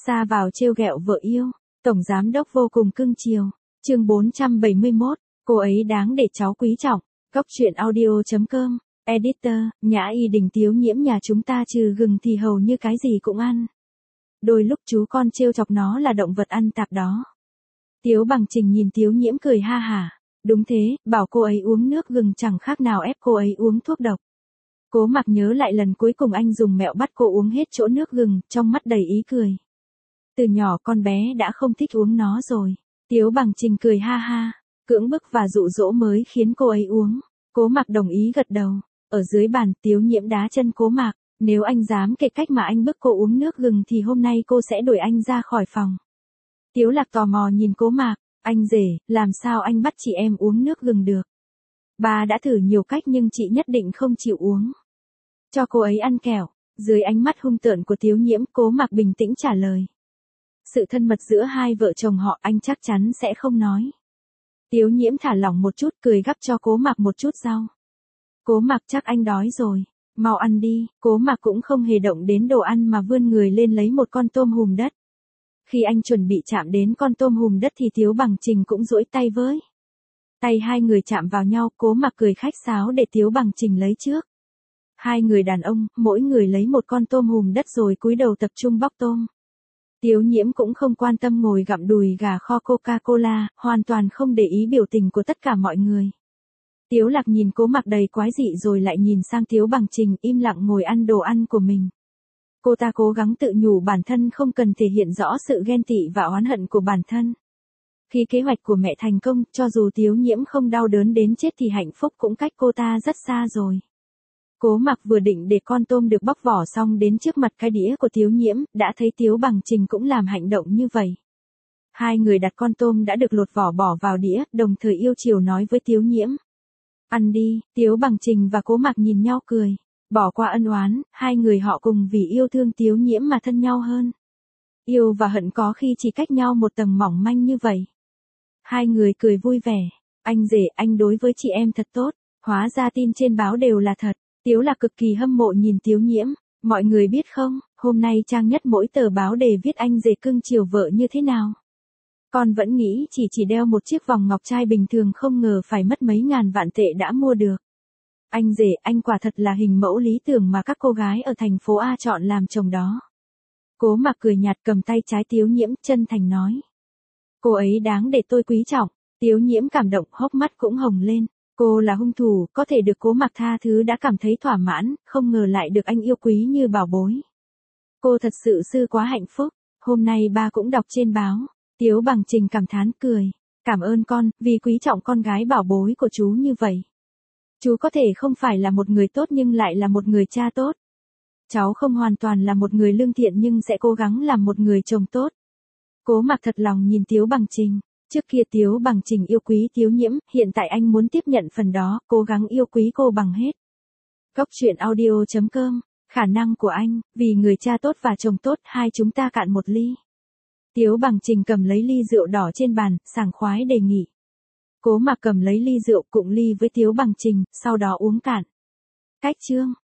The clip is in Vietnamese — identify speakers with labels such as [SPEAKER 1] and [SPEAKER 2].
[SPEAKER 1] Xa vào trêu ghẹo vợ yêu, tổng giám đốc vô cùng cưng chiều. Chương 471, cô ấy đáng để cháu quý trọng. Cốc truyện audio.com, editor, Nhã Y Đình. Tiếu Nhiễm nhà chúng ta trừ gừng thì hầu như cái gì cũng ăn. Đôi lúc chú con trêu chọc nó là động vật ăn tạp đó. Tiếu Bằng Trình nhìn Tiếu Nhiễm cười ha hả. Đúng thế, bảo cô ấy uống nước gừng chẳng khác nào ép cô ấy uống thuốc độc. Cố Mặc nhớ lại lần cuối cùng anh dùng mẹo bắt cô uống hết chỗ nước gừng, trong mắt đầy ý cười. Từ nhỏ con bé đã không thích uống nó rồi. Tiếu Bằng Trình cười ha ha, cưỡng bức và dụ dỗ mới khiến cô ấy uống. Cố Mặc đồng ý gật đầu. Ở dưới bàn, Tiếu Nhiễm đá chân Cố Mặc. Nếu anh dám kể cách mà anh bức cô uống nước gừng thì hôm nay cô sẽ đuổi anh ra khỏi phòng. Tiếu Lạc tò mò nhìn Cố Mặc. Anh rể, làm sao anh bắt chị em uống nước gừng được? Bà đã thử nhiều cách nhưng chị nhất định không chịu uống. Cho cô ấy ăn kẹo. Dưới ánh mắt hung tợn của Tiếu Nhiễm, Cố Mặc bình tĩnh trả lời. Sự thân mật giữa hai vợ chồng họ anh chắc chắn sẽ không nói. Tiếu Nhiễm thả lỏng một chút, cười gắp cho Cố Mặc một chút rau. Cố Mặc, chắc anh đói rồi. Mau ăn đi. Cố Mặc cũng không hề động đến đồ ăn mà vươn người lên lấy một con tôm hùm đất. Khi anh chuẩn bị chạm đến con tôm hùm đất thì Tiếu Bằng Trình cũng duỗi tay với. Tay hai người chạm vào nhau, Cố Mặc cười khách sáo để Tiếu Bằng Trình lấy trước. Hai người đàn ông, mỗi người lấy một con tôm hùm đất rồi cúi đầu tập trung bóc tôm. Tiếu Nhiễm cũng không quan tâm ngồi gặm đùi gà kho Coca-Cola, hoàn toàn không để ý biểu tình của tất cả mọi người. Tiếu Lạc nhìn Cố Mặc đầy quái dị rồi lại nhìn sang Tiếu Bằng Trình, im lặng ngồi ăn đồ ăn của mình. Cô ta cố gắng tự nhủ bản thân không cần thể hiện rõ sự ghen tị và oán hận của bản thân. Khi kế hoạch của mẹ thành công, cho dù Tiếu Nhiễm không đau đớn đến chết thì hạnh phúc cũng cách cô ta rất xa rồi. Cố Mặc vừa định để con tôm được bóc vỏ xong đến trước mặt cái đĩa của Tiếu Nhiễm, đã thấy Tiếu Bằng Trình cũng làm hành động như vậy. Hai người đặt con tôm đã được lột vỏ bỏ vào đĩa, đồng thời yêu chiều nói với Tiếu Nhiễm. Ăn đi. Tiếu Bằng Trình và Cố Mặc nhìn nhau cười. Bỏ qua ân oán, hai người họ cùng vì yêu thương Tiếu Nhiễm mà thân nhau hơn. Yêu và hận có khi chỉ cách nhau một tầng mỏng manh như vậy. Hai người cười vui vẻ. Anh rể, anh đối với chị em thật tốt. Hóa ra tin trên báo đều là thật. Tiếu Lạc cực kỳ hâm mộ nhìn Tiếu Nhiễm. Mọi người biết không, hôm nay trang nhất mỗi tờ báo đề viết anh rể cưng chiều vợ như thế nào. Con vẫn nghĩ chỉ đeo một chiếc vòng ngọc trai bình thường, không ngờ phải mất mấy ngàn vạn tệ đã mua được. Anh rể, anh quả thật là hình mẫu lý tưởng mà các cô gái ở thành phố A chọn làm chồng đó. Cố Mặc cười nhạt cầm tay trái Tiếu Nhiễm, chân thành nói. Cô ấy đáng để tôi quý trọng. Tiếu Nhiễm cảm động, hốc mắt cũng hồng lên. Cô là hung thủ, có thể được Cố Mặc tha thứ đã cảm thấy thỏa mãn, không ngờ lại được anh yêu quý như bảo bối. Cô thật sự sư quá hạnh phúc. Hôm nay ba cũng đọc trên báo. Tiếu Bằng Trình cảm thán cười. Cảm ơn con, vì quý trọng con gái bảo bối của chú như vậy. Chú có thể không phải là một người tốt nhưng lại là một người cha tốt. Cháu không hoàn toàn là một người lương thiện nhưng sẽ cố gắng làm một người chồng tốt. Cố Mặc thật lòng nhìn Tiếu Bằng Trình. Trước kia Tiếu Bằng Trình yêu quý Tiếu Nhiễm, hiện tại anh muốn tiếp nhận phần đó, cố gắng yêu quý cô bằng hết. Cốc truyện audio.com, khả năng của anh, vì người cha tốt và chồng tốt, hai chúng ta cạn một ly. Tiếu Bằng Trình cầm lấy ly rượu đỏ trên bàn, sảng khoái đề nghị. Cố Mặc cầm lấy ly rượu cụng ly với Tiếu Bằng Trình, sau đó uống cạn. Cách chương.